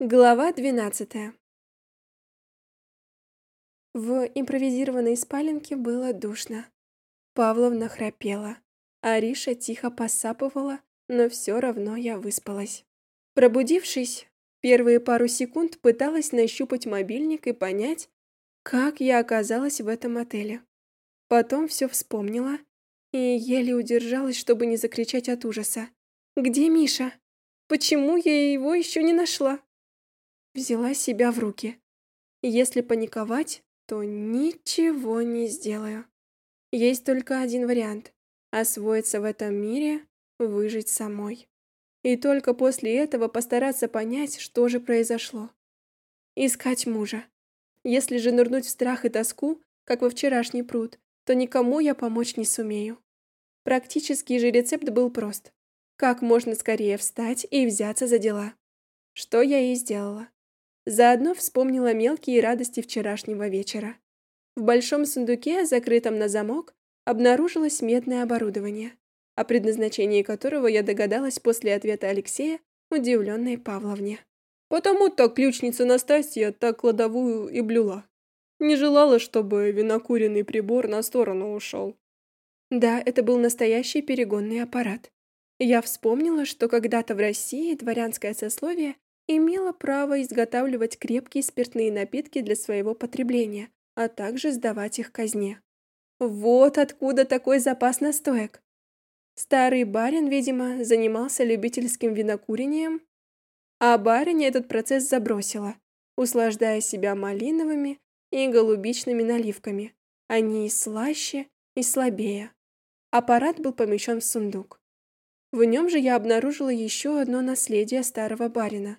Глава 12. В импровизированной спаленке было душно. Павловна храпела. Ариша тихо посапывала, но все равно я выспалась. Пробудившись, первые пару секунд пыталась нащупать мобильник и понять, как я оказалась в этом отеле. Потом все вспомнила и еле удержалась, чтобы не закричать от ужаса. «Где Миша? Почему я его еще не нашла?» Взяла себя в руки. Если паниковать, то ничего не сделаю. Есть только один вариант: освоиться в этом мире, выжить самой. И только после этого постараться понять, что же произошло. Искать мужа. Если же нырнуть в страх и тоску, как во вчерашний пруд, то никому я помочь не сумею. Практический же рецепт был прост. Как можно скорее встать и взяться за дела. Что я и сделала. Заодно вспомнила мелкие радости вчерашнего вечера. В большом сундуке, закрытом на замок, обнаружилось медное оборудование, о предназначении которого я догадалась после ответа Алексея, удивленной Павловне. Потому-то ключница Настасья так кладовую и блюла. Не желала, чтобы винокуренный прибор на сторону ушел. Да, это был настоящий перегонный аппарат. Я вспомнила, что когда-то в России дворянское сословие имела право изготавливать крепкие спиртные напитки для своего потребления, а также сдавать их казне. Вот откуда такой запас настоек. Старый барин, видимо, занимался любительским винокурением, а барыня этот процесс забросила, услаждая себя малиновыми и голубичными наливками. Они и слаще, и слабее. Аппарат был помещен в сундук. В нем же я обнаружила еще одно наследие старого барина,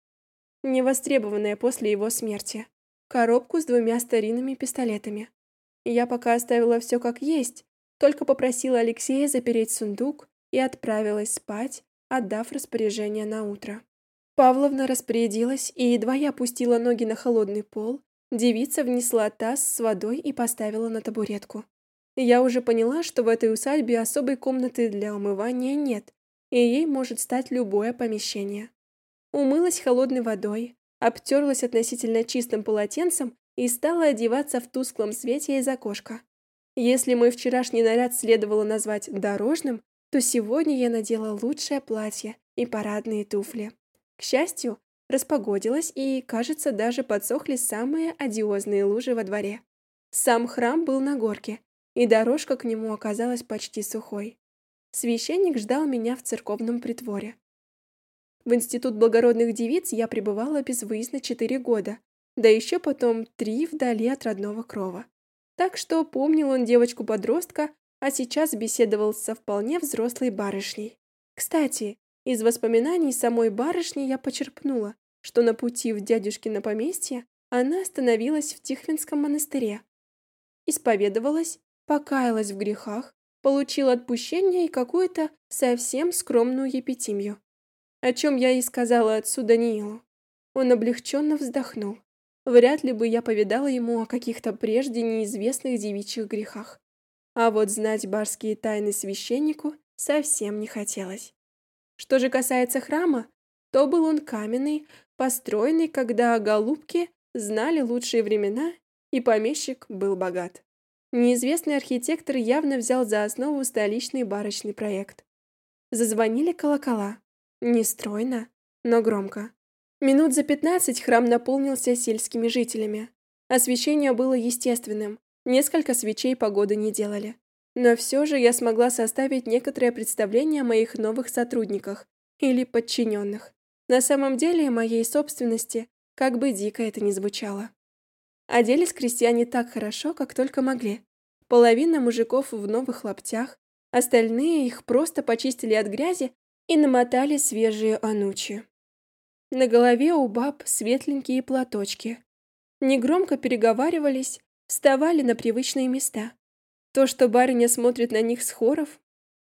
невостребованная после его смерти, коробку с 2 старинными пистолетами. Я пока оставила все как есть, только попросила Алексея запереть сундук и отправилась спать, отдав распоряжение на утро. Павловна распорядилась, и едва я опустила ноги на холодный пол, девица внесла таз с водой и поставила на табуретку. Я уже поняла, что в этой усадьбе особой комнаты для умывания нет, и ей может стать любое помещение. Умылась холодной водой, обтерлась относительно чистым полотенцем и стала одеваться в тусклом свете из окошка. Если мой вчерашний наряд следовало назвать дорожным, то сегодня я надела лучшее платье и парадные туфли. К счастью, распогодилось и, кажется, даже подсохли самые одиозные лужи во дворе. Сам храм был на горке, и дорожка к нему оказалась почти сухой. Священник ждал меня в церковном притворе. В Институт благородных девиц я пребывала безвыездно 4 года, да еще потом 3 вдали от родного крова. Так что помнил он девочку-подростка, а сейчас беседовал со вполне взрослой барышней. Кстати, из воспоминаний самой барышни я почерпнула, что на пути в дядюшкино поместье она остановилась в Тихвинском монастыре. Исповедовалась, покаялась в грехах, получила отпущение и какую-то совсем скромную епитимью. О чем я и сказала отцу Даниилу. Он облегченно вздохнул. Вряд ли бы я повидала ему о каких-то прежде неизвестных девичьих грехах. А вот знать барские тайны священнику совсем не хотелось. Что же касается храма, то был он каменный, построенный, когда голубки знали лучшие времена, и помещик был богат. Неизвестный архитектор явно взял за основу столичный барочный проект. Зазвонили колокола. Не стройно, но громко. Минут за 15 храм наполнился сельскими жителями. Освещение было естественным, несколько свечей погоды не делали. Но все же я смогла составить некоторое представление о моих новых сотрудниках или подчиненных. На самом деле моей собственности, как бы дико это ни звучало. Оделись крестьяне так хорошо, как только могли. Половина мужиков в новых лаптях, остальные их просто почистили от грязи и намотали свежие анучи. На голове у баб светленькие платочки. Негромко переговаривались, вставали на привычные места. То, что барыня смотрит на них с хоров,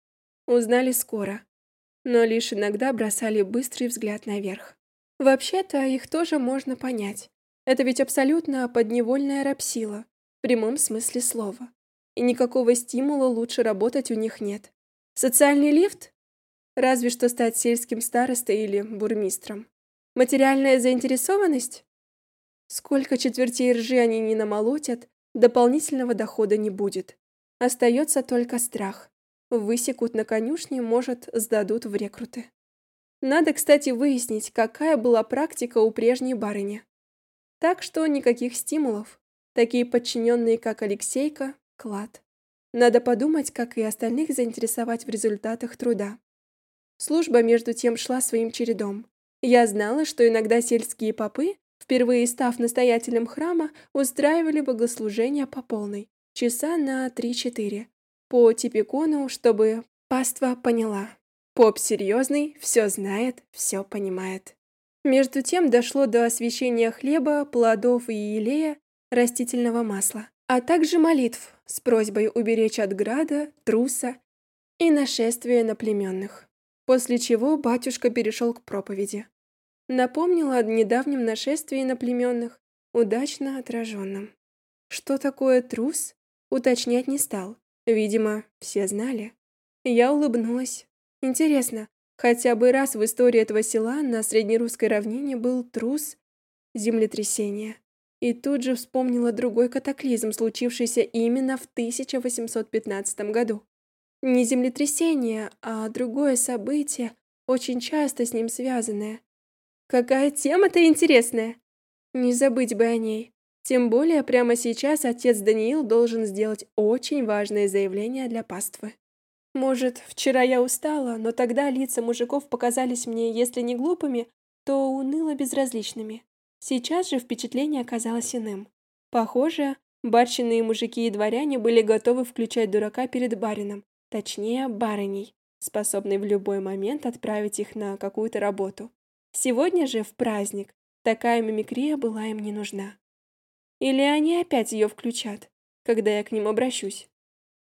узнали скоро, но лишь иногда бросали быстрый взгляд наверх. Вообще-то их тоже можно понять. Это ведь абсолютно подневольная рабсила, в прямом смысле слова. И никакого стимула лучше работать у них нет. Социальный лифт? Разве что стать сельским старостой или бурмистром. Материальная заинтересованность? Сколько четвертей ржи они не намолотят, дополнительного дохода не будет. Остается только страх. Высекут на конюшне, может, сдадут в рекруты. Надо, кстати, выяснить, какая была практика у прежней барыни. Так что никаких стимулов. Такие подчиненные, как Алексейка, клад. Надо подумать, как и остальных заинтересовать в результатах труда. Служба, между тем, шла своим чередом. Я знала, что иногда сельские попы, впервые став настоятелем храма, устраивали богослужения по полной, часа на 3-4, по типикону, чтобы паства поняла. Поп серьезный, все знает, все понимает. Между тем дошло до освящения хлеба, плодов и елея, растительного масла, а также молитв с просьбой уберечь от града, труса и нашествия на племенных. После чего батюшка перешел к проповеди. Напомнил о недавнем нашествии на племенных, удачно отраженном. Что такое трус, уточнять не стал. Видимо, все знали. Я улыбнулась. Интересно, хотя бы раз в истории этого села на среднерусской равнине был трус землетрясения. И тут же вспомнила другой катаклизм, случившийся именно в 1815 году. Не землетрясение, а другое событие, очень часто с ним связанное. Какая тема-то интересная! Не забыть бы о ней. Тем более прямо сейчас отец Даниил должен сделать очень важное заявление для паствы. Может, вчера я устала, но тогда лица мужиков показались мне, если не глупыми, то уныло безразличными. Сейчас же впечатление оказалось иным. Похоже, барщины и мужики и дворяне были готовы включать дурака перед барином, точнее, барыней, способной в любой момент отправить их на какую-то работу. Сегодня же, в праздник, такая мимикрия была им не нужна. Или они опять ее включат, когда я к ним обращусь.